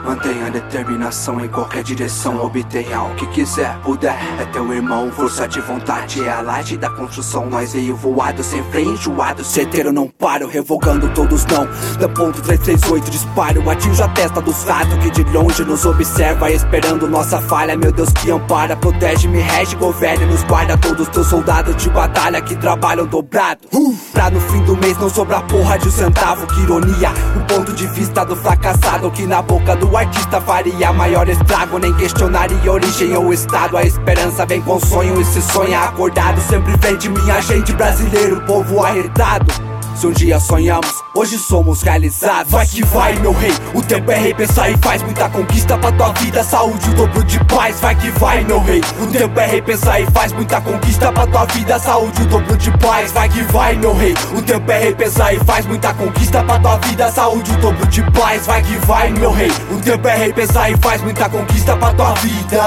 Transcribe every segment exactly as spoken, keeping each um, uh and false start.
Mantenha a determinação em qualquer direção. Obtenha o que quiser, puder. É teu irmão, força de vontade é a laje da construção. Nós veio voado, sem freio, enjoado. Certeiro não paro, revogando todos não. Da ponto três três oito, disparo. Atinjo a testa dos ratos que de longe nos observa, esperando nossa falha. Meu Deus que ampara, protege, me rege, governa e nos guarda. Todos teus soldados de batalha que trabalham dobrado, uh! Pra no fim do mês não sobrar porra de um centavo. Que ironia, o ponto de vista do fracassado, que na boca do artista faria maior estrago. Nem questionaria origem ou estado. A esperança vem com sonho e se sonha acordado. Sempre vem de minha gente, brasileiro, povo arretado. Se um dia sonhamos, hoje somos realizados. Vai que vai, meu rei, o tempo é repensar e faz muita conquista pra tua vida, saúde, o dobro de paz. Vai que vai, meu rei, o tempo é repensar e faz muita conquista pra tua vida, saúde, o dobro de paz. Vai que vai, meu rei, o tempo é repensar e faz muita conquista pra tua vida, saúde, o dobro de paz. Vai que vai, meu rei, o tempo é repensar e faz muita conquista pra tua vida.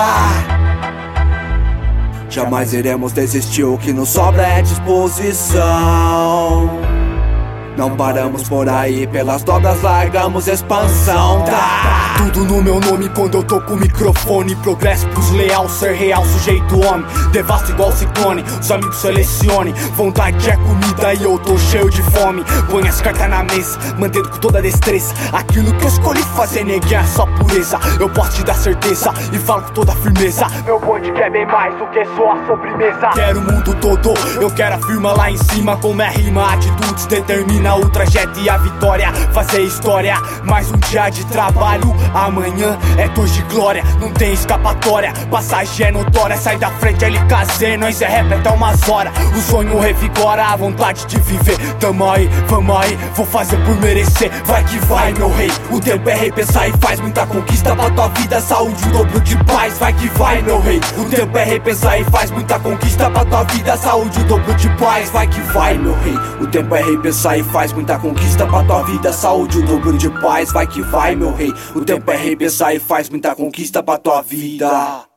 Jamais iremos desistir, o que nos sobra é disposição. Não paramos por aí, pelas dobras largamos expansão, tá? Tudo no meu nome quando eu toco o microfone. Progresso pros leal, ser real, sujeito homem. Devasto igual ciclone, os amigos selecione. Vontade é comida e eu tô cheio de fome. Põe as cartas na mesa, mantendo com toda a destreza. Aquilo que eu escolhi fazer, neguei a sua pureza. Eu posso te dar certeza e falo com toda firmeza. Meu bonde quer bem mais do que só a sobremesa. Quero o mundo todo, eu quero a firma lá em cima. Como é rima, atitudes determina o trajeto e a vitória, fazer história. Mais um dia de trabalho, amanhã é dois de glória. Não tem escapatória, passagem é notória. Sai da frente, L K Z, nós é rap até umas horas. O sonho revigora, a vontade de viver. Tamo aí, vamos aí, vou fazer por merecer. Vai que vai, meu rei, o tempo é repensar e faz muita conquista pra tua vida, saúde, o dobro de paz. Vai que vai, meu rei, o tempo é repensar e faz muita conquista pra tua vida, saúde, o dobro de paz. Vai que vai, meu rei, o tempo é repensar e faz muita conquista pra tua vida, saúde, o dobro de paz. Vai que vai, meu rei, o tempo é repensar e faz muita conquista pra tua vida.